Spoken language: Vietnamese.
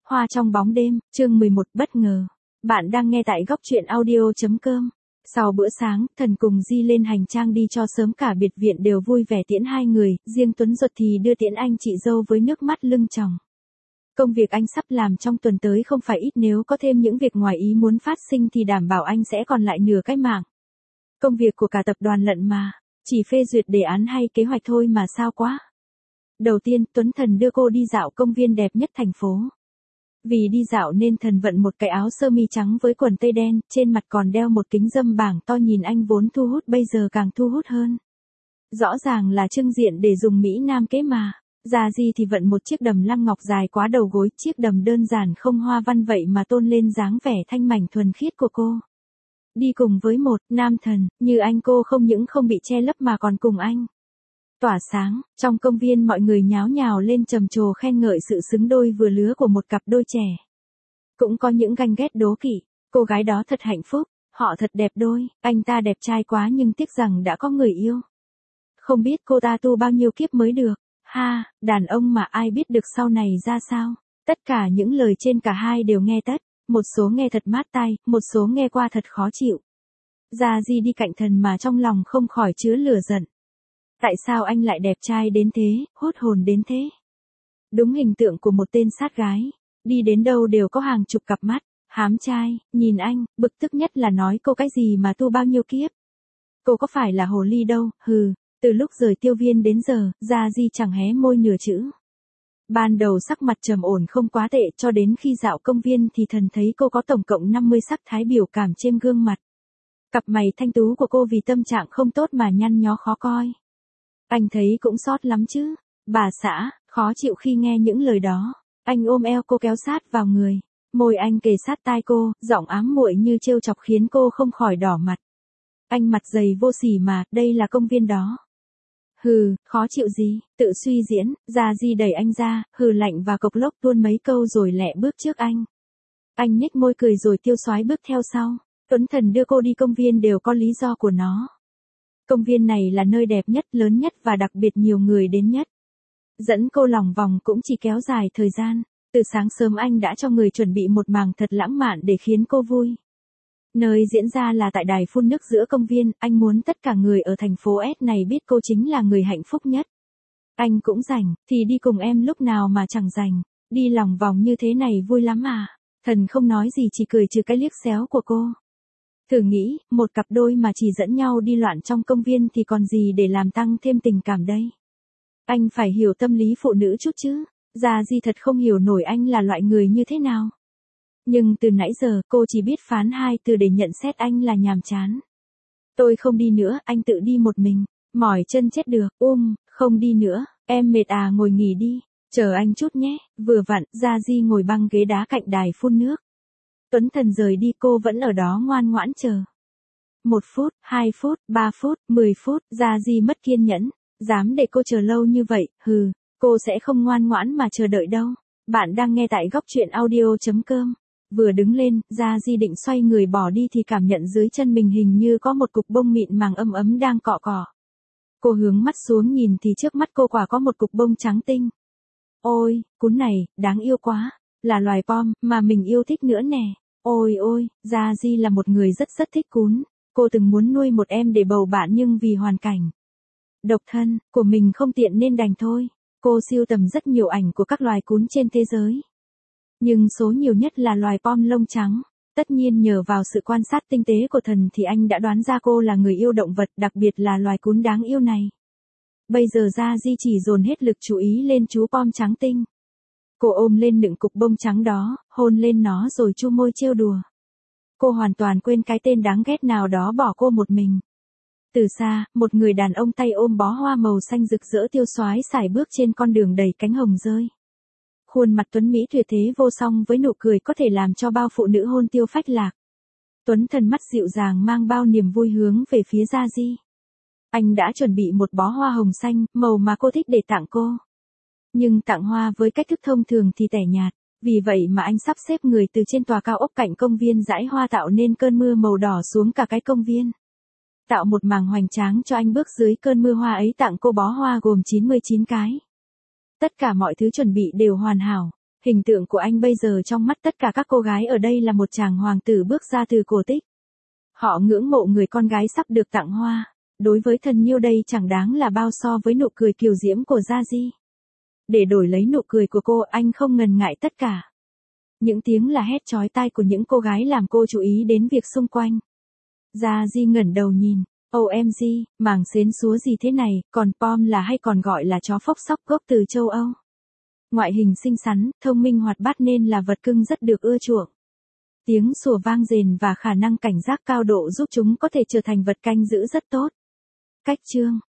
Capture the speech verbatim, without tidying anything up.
Hoa trong bóng đêm, chương mười một bất ngờ. Bạn đang nghe tại góc truyện audio.com. Sau bữa sáng, Thần cùng Di lên hành trang đi cho sớm, cả biệt viện đều vui vẻ tiễn hai người, riêng Tuấn Duật thì đưa tiễn anh chị dâu với nước mắt lưng tròng. Công việc anh sắp làm trong tuần tới không phải ít, nếu có thêm những việc ngoài ý muốn phát sinh thì đảm bảo anh sẽ còn lại nửa cái mạng. Công việc của cả tập đoàn lận mà, chỉ phê duyệt đề án hay kế hoạch thôi mà sao quá. Đầu tiên, Tuấn Thần đưa cô đi dạo công viên đẹp nhất thành phố. Vì đi dạo nên Thần vận một cái áo sơ mi trắng với quần tây đen, trên mặt còn đeo một kính râm bảng to, nhìn anh vốn thu hút bây giờ càng thu hút hơn. Rõ ràng là trưng diện để dùng Mỹ Nam kế mà. Gia Di thì vận một chiếc đầm lam ngọc dài quá đầu gối, chiếc đầm đơn giản không hoa văn vậy mà tôn lên dáng vẻ thanh mảnh thuần khiết của cô. Đi cùng với một nam thần như anh, cô không những không bị che lấp mà còn cùng anh tỏa sáng. Trong công viên mọi người nháo nhào lên trầm trồ khen ngợi sự xứng đôi vừa lứa của một cặp đôi trẻ. Cũng có những ganh ghét đố kỵ, cô gái đó thật hạnh phúc, họ thật đẹp đôi, anh ta đẹp trai quá nhưng tiếc rằng đã có người yêu. Không biết cô ta tu bao nhiêu kiếp mới được, ha, đàn ông mà ai biết được sau này ra sao. Tất cả những lời trên cả hai đều nghe tất, một số nghe thật mát tai, một số nghe qua thật khó chịu. Gia Di đi cạnh Thần mà trong lòng không khỏi chứa lửa giận. Tại sao anh lại đẹp trai đến thế, hút hồn đến thế? Đúng hình tượng của một tên sát gái, đi đến đâu đều có hàng chục cặp mắt, hám trai, nhìn anh, bực tức nhất là nói cô cái gì mà tu bao nhiêu kiếp. Cô có phải là hồ ly đâu, hừ, từ lúc rời tiêu viên đến giờ, Gia Di chẳng hé môi nửa chữ. Ban đầu sắc mặt trầm ổn không quá tệ, cho đến khi dạo công viên thì Thần thấy cô có tổng cộng năm mươi sắc thái biểu cảm trên gương mặt. Cặp mày thanh tú của cô vì tâm trạng không tốt mà nhăn nhó khó coi. Anh thấy cũng sót lắm chứ. Bà xã, khó chịu khi nghe những lời đó. Anh ôm eo cô kéo sát vào người. Môi anh kề sát tai cô, giọng ám muội như trêu chọc khiến cô không khỏi đỏ mặt. Anh mặt dày vô sỉ mà, đây là công viên đó. Hừ, khó chịu gì, tự suy diễn. Gia Di đẩy anh ra, hừ lạnh và cộc lốc tuôn mấy câu rồi lẹ bước trước anh. Anh nhếch môi cười rồi tiêu xoái bước theo sau. Tuấn Thần đưa cô đi công viên đều có lý do của nó. Công viên này là nơi đẹp nhất, lớn nhất và đặc biệt nhiều người đến nhất. Dẫn cô lòng vòng cũng chỉ kéo dài thời gian. Từ sáng sớm anh đã cho người chuẩn bị một màn thật lãng mạn để khiến cô vui. Nơi diễn ra là tại đài phun nước giữa công viên, anh muốn tất cả người ở thành phố S này biết cô chính là người hạnh phúc nhất. Anh cũng rảnh, thì đi cùng em, lúc nào mà chẳng rảnh, đi lòng vòng như thế này vui lắm à. Thần không nói gì, chỉ cười trừ cái liếc xéo của cô. Thử nghĩ, một cặp đôi mà chỉ dẫn nhau đi loạn trong công viên thì còn gì để làm tăng thêm tình cảm đây. Anh phải hiểu tâm lý phụ nữ chút chứ. Gia Di thật không hiểu nổi anh là loại người như thế nào. Nhưng từ nãy giờ cô chỉ biết phán hai từ để nhận xét anh là nhàm chán. Tôi không đi nữa, anh tự đi một mình. Mỏi chân chết được, um, không đi nữa, em mệt à, ngồi nghỉ đi. Chờ anh chút nhé. Vừa vặn, Gia Di ngồi băng ghế đá cạnh đài phun nước. Tuấn Thần rời đi, cô vẫn ở đó ngoan ngoãn chờ. Một phút, hai phút, ba phút, mười phút, Gia Di mất kiên nhẫn. Dám để cô chờ lâu như vậy, hừ, cô sẽ không ngoan ngoãn mà chờ đợi đâu. Bạn đang nghe tại góc truyện audio.com. Vừa đứng lên, Gia Di định xoay người bỏ đi thì cảm nhận dưới chân mình hình như có một cục bông mịn màng ấm ấm đang cọ cọ. Cô hướng mắt xuống nhìn thì trước mắt cô quả có một cục bông trắng tinh. Ôi, cún này, đáng yêu quá. Là loài pom mà mình yêu thích nữa nè. Ôi ôi, Gia Di là một người rất rất thích cún. Cô từng muốn nuôi một em để bầu bạn nhưng vì hoàn cảnh độc thân của mình không tiện nên đành thôi. Cô sưu tầm rất nhiều ảnh của các loài cún trên thế giới. Nhưng số nhiều nhất là loài pom lông trắng. Tất nhiên nhờ vào sự quan sát tinh tế của Thần thì anh đã đoán ra cô là người yêu động vật, đặc biệt là loài cún đáng yêu này. Bây giờ Gia Di chỉ dồn hết lực chú ý lên chú pom trắng tinh. Cô ôm lên nựng cục bông trắng đó, hôn lên nó rồi chu môi trêu đùa. Cô hoàn toàn quên cái tên đáng ghét nào đó bỏ cô một mình. Từ xa, một người đàn ông tay ôm bó hoa màu xanh rực rỡ tiêu xoái sải bước trên con đường đầy cánh hồng rơi. Khuôn mặt tuấn mỹ tuyệt thế vô song với nụ cười có thể làm cho bao phụ nữ hôn tiêu phách lạc. Tuấn Thần mắt dịu dàng mang bao niềm vui hướng về phía Gia Di. Anh đã chuẩn bị một bó hoa hồng xanh, màu mà cô thích để tặng cô. Nhưng tặng hoa với cách thức thông thường thì tẻ nhạt, vì vậy mà anh sắp xếp người từ trên tòa cao ốc cạnh công viên dãi hoa tạo nên cơn mưa màu đỏ xuống cả cái công viên. Tạo một màn hoành tráng cho anh bước dưới cơn mưa hoa ấy, tặng cô bó hoa gồm chín mươi chín cái. Tất cả mọi thứ chuẩn bị đều hoàn hảo, Hình tượng của anh bây giờ trong mắt tất cả các cô gái ở đây là một chàng hoàng tử bước ra từ cổ tích. Họ ngưỡng mộ người con gái sắp được tặng hoa. Đối với Thần Nhiêu đây chẳng đáng là bao so với nụ cười kiều diễm của Gia Di. Để đổi lấy nụ cười của cô, anh không ngần ngại tất cả. Những tiếng là hét chói tai của những cô gái làm cô chú ý đến việc xung quanh. Gia Di ngẩng đầu nhìn. ô em giê, màng xến xúa gì thế này, còn Pom là hay còn gọi là chó phốc sóc gốc từ châu Âu. Ngoại hình xinh xắn, thông minh hoạt bát nên là vật cưng rất được ưa chuộng. Tiếng sủa vang rền và khả năng cảnh giác cao độ giúp chúng có thể trở thành vật canh giữ rất tốt. Cách chương